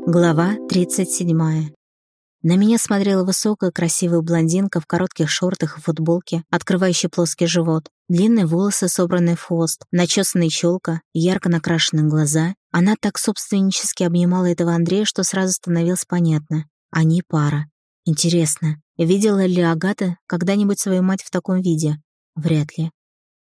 Глава 37. На меня смотрела высокая, красивая блондинка в коротких шортах и футболке, открывающей плоский живот, длинные волосы, собранные в хвост, начесанная челка, ярко накрашенные глаза. Она так собственнически обнимала этого Андрея, что сразу становилось понятно. Они пара. Интересно, видела ли Агата когда-нибудь свою мать в таком виде? Вряд ли.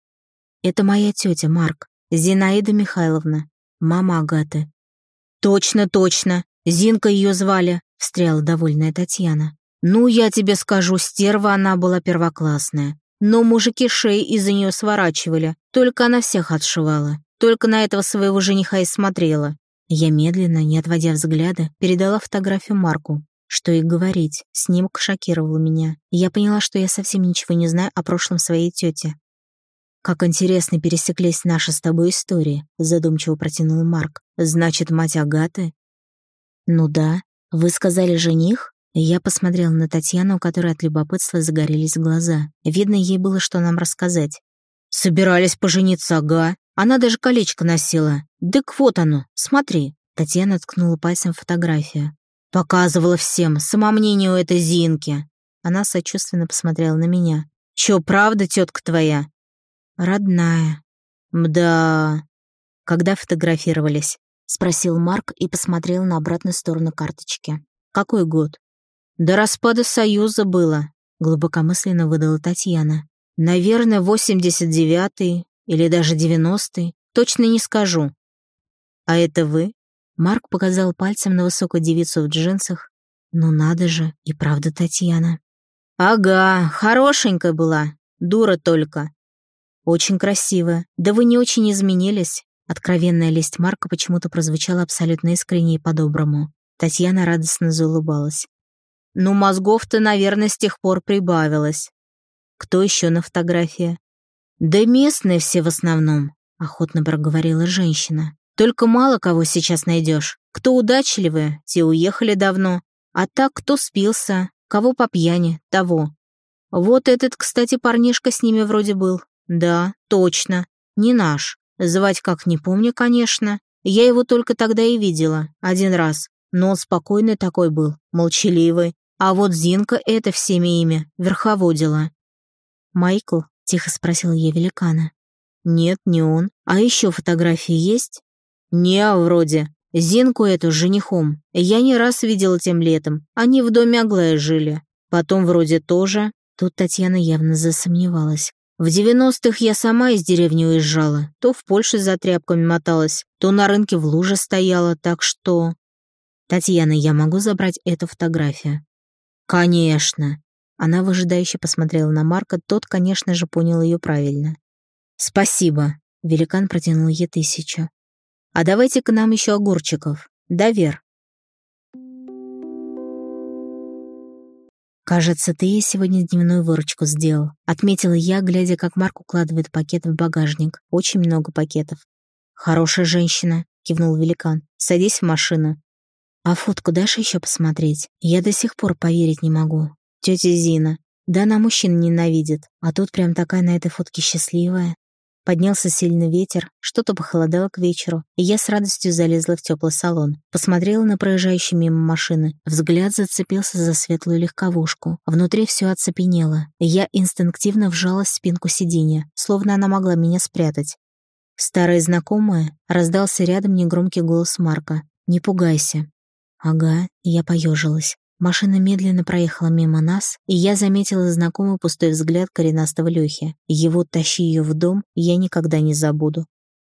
Это моя тетя, Марк, Зинаида Михайловна, мама Агаты. Точно, Зинка ее звали, встряла довольная Татьяна. Ну, я тебе скажу, стерва она была первоклассная. Но мужики шеи из-за нее сворачивали, только она всех отшивала. Только на этого своего жениха и смотрела. Я медленно, не отводя взгляда, передала фотографию Марку. Что и говорить, снимок шокировал меня. Я поняла, что я совсем ничего не знаю о прошлом своей тети. «Как интересно пересеклись наши с тобой истории», — задумчиво протянул Марк. «Значит, мать Агаты?» «Ну да. Вы сказали жених?» Я посмотрела на Татьяну, у которой от любопытства загорелись глаза. Видно, ей было что нам рассказать. «Собирались пожениться, ага. Она даже колечко носила. Дык вот оно, смотри». Татьяна ткнула пальцем в фотографию. «Показывала всем, самомнению этой Зинки». Она сочувственно посмотрела на меня. «Чё, правда, тетка твоя?» «Родная». «Мда...» «Когда фотографировались?» — спросил Марк и посмотрел на обратную сторону карточки. «Какой год?» «До распада Союза было», — глубокомысленно выдала Татьяна. «Наверное, 89-й или даже 90-й. Точно не скажу». «А это вы?» Марк показал пальцем на высокую девицу в джинсах. «Ну надо же, и правда Татьяна». «Ага, хорошенькая была, дура только». «Очень красивая. Да вы не очень изменились». Откровенная лесть Марка почему-то прозвучала абсолютно искренне и по-доброму. Татьяна радостно заулыбалась. «Ну, мозгов-то, наверное, с тех пор прибавилось». «Кто еще на фотографии?» «Да местные все в основном», — охотно проговорила женщина. «Только мало кого сейчас найдешь. Кто удачливые, те уехали давно. А так, кто спился, кого по пьяни, того. Вот этот, кстати, парнишка с ними вроде был. Да, точно, не наш. Звать как не помню, конечно. Я его только тогда и видела, один раз. Но он спокойный такой был, молчаливый. А вот Зинка это всеми ими верховодила». «Майкл?» — тихо спросил я великана. «Нет, не он. А еще фотографии есть?» «Не, вроде. Зинку эту с женихом. Я не раз видела тем летом. Они в доме Аглая жили. Потом вроде тоже». Тут Татьяна явно засомневалась. «В 90-х я сама из деревни уезжала. То в Польше за тряпками моталась, то на рынке в луже стояла, так что...» «Татьяна, я могу забрать эту фотографию?» «Конечно». Она выжидающе посмотрела на Марка, тот, конечно же, понял ее правильно. «Спасибо». Великан протянул ей 1000. «А давайте-ка нам еще огурчиков. Да, Вер?» «Кажется, ты ей сегодня дневную выручку сделал», — отметила я, глядя, как Марк укладывает пакет в багажник. Очень много пакетов. «Хорошая женщина», — кивнул великан. «Садись в машину». «А фотку дашь еще посмотреть? Я до сих пор поверить не могу. Тетя Зина. Да она мужчин ненавидит, а тут прям такая на этой фотке счастливая». Поднялся сильный ветер, что-то похолодало к вечеру, и я с радостью залезла в теплый салон. Посмотрела на проезжающие мимо машины. Взгляд зацепился за светлую легковушку. Внутри все оцепенело. Я инстинктивно вжалась в спинку сиденья, словно она могла меня спрятать. «Старая знакомая?» — раздался рядом негромкий голос Марка. «Не пугайся». «Ага», — я поежилась. Машина медленно проехала мимо нас, и я заметила знакомый пустой взгляд коренастого Лёхи. Его «тащи ее в дом» я никогда не забуду.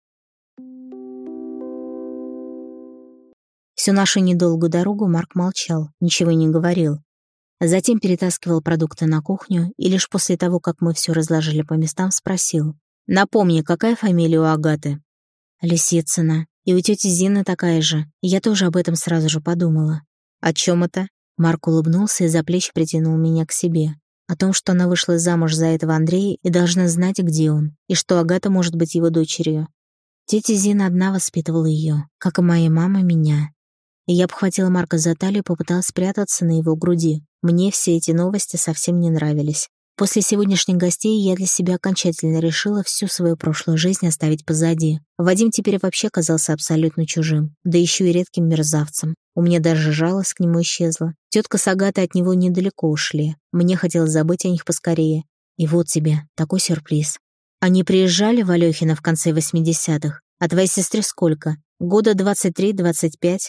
Всю нашу недолгую дорогу Марк молчал, ничего не говорил. Затем перетаскивал продукты на кухню, и лишь после того, как мы все разложили по местам, спросил. «Напомни, какая фамилия у Агаты?» «Лисицына. И у тети Зины такая же. Я тоже об этом сразу же подумала». «О чем это?» Марк улыбнулся и за плечи притянул меня к себе. О том, что она вышла замуж за этого Андрея и должна знать, где он, и что Агата может быть его дочерью. Тетя Зина одна воспитывала ее, как и моя мама меня. И я обхватила Марка за талию и попыталась спрятаться на его груди. Мне все эти новости совсем не нравились. После сегодняшних гостей я для себя окончательно решила всю свою прошлую жизнь оставить позади. Вадим теперь вообще казался абсолютно чужим, да еще и редким мерзавцем. У меня даже жалость к нему исчезла. Тетка с Агатой от него недалеко ушли. Мне хотелось забыть о них поскорее. И вот тебе такой сюрприз. Они приезжали в Алёхино в конце 80-х. А твоей сестре сколько? Года 23-25?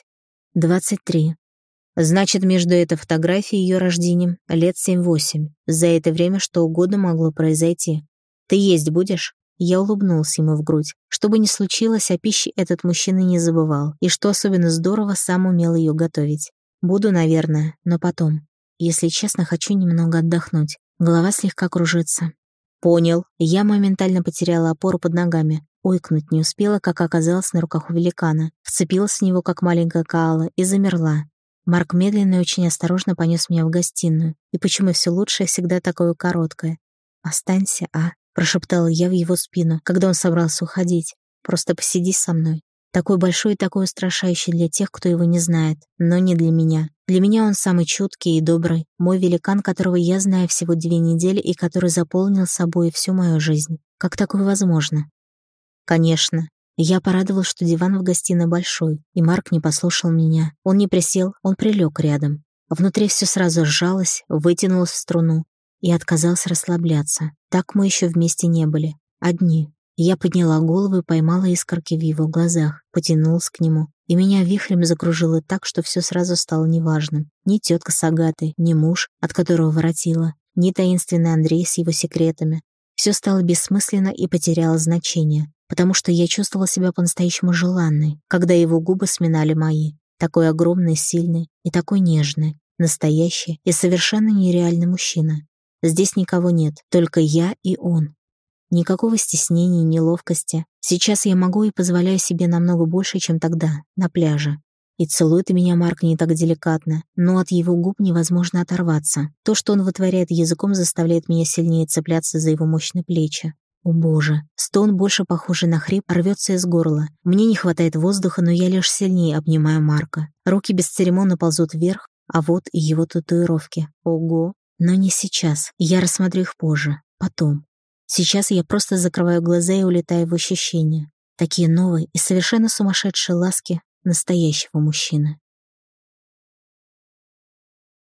23. Значит, между этой фотографией и ее рождением лет 7-8. За это время что угодно могло произойти. Ты есть будешь? Я улыбнулся ему в грудь. Что бы ни случилось, о пище этот мужчина не забывал. И что особенно здорово, сам умел ее готовить. Буду, наверное, но потом. Если честно, хочу немного отдохнуть. Голова слегка кружится. Понял. Я моментально потеряла опору под ногами. Ойкнуть не успела, как оказалась на руках у великана. Вцепилась в него, как маленькая коала, и замерла. Марк медленно и очень осторожно понес меня в гостиную. И почему все лучшее всегда такое короткое? «Останься, а?» — прошептала я в его спину, когда он собрался уходить. «Просто посиди со мной». Такой большой и такой устрашающий для тех, кто его не знает, но не для меня. Для меня он самый чуткий и добрый, мой великан, которого я знаю всего 2 недели и который заполнил собой всю мою жизнь. Как такое возможно? Конечно. Я порадовалась, что диван в гостиной большой, и Марк не послушал меня. Он не присел, он прилег рядом. Внутри все сразу сжалось, вытянулось в струну и отказался расслабляться. Так мы еще вместе не были. Одни. Я подняла голову и поймала искорки в его глазах, потянулась к нему, и меня вихрем закружило так, что все сразу стало неважным. Ни тетка с Агатой, ни муж, от которого воротила, ни таинственный Андрей с его секретами. Все стало бессмысленно и потеряло значение, потому что я чувствовала себя по-настоящему желанной, когда его губы сминали мои. Такой огромный, сильный и такой нежный, настоящий и совершенно нереальный мужчина. Здесь никого нет, только я и он. Никакого стеснения, неловкости. Сейчас я могу и позволяю себе намного больше, чем тогда, на пляже. И целует меня Марк не так деликатно, но от его губ невозможно оторваться. То, что он вытворяет языком, заставляет меня сильнее цепляться за его мощные плечи. О боже, стон, больше похожий на хрип, рвется из горла. Мне не хватает воздуха, но я лишь сильнее обнимаю Марка. Руки бесцеремонно ползут вверх, а вот и его татуировки. Ого! Но не сейчас. Я рассмотрю их позже. Потом. Сейчас я просто закрываю глаза и улетаю в ощущения. Такие новые и совершенно сумасшедшие ласки настоящего мужчины.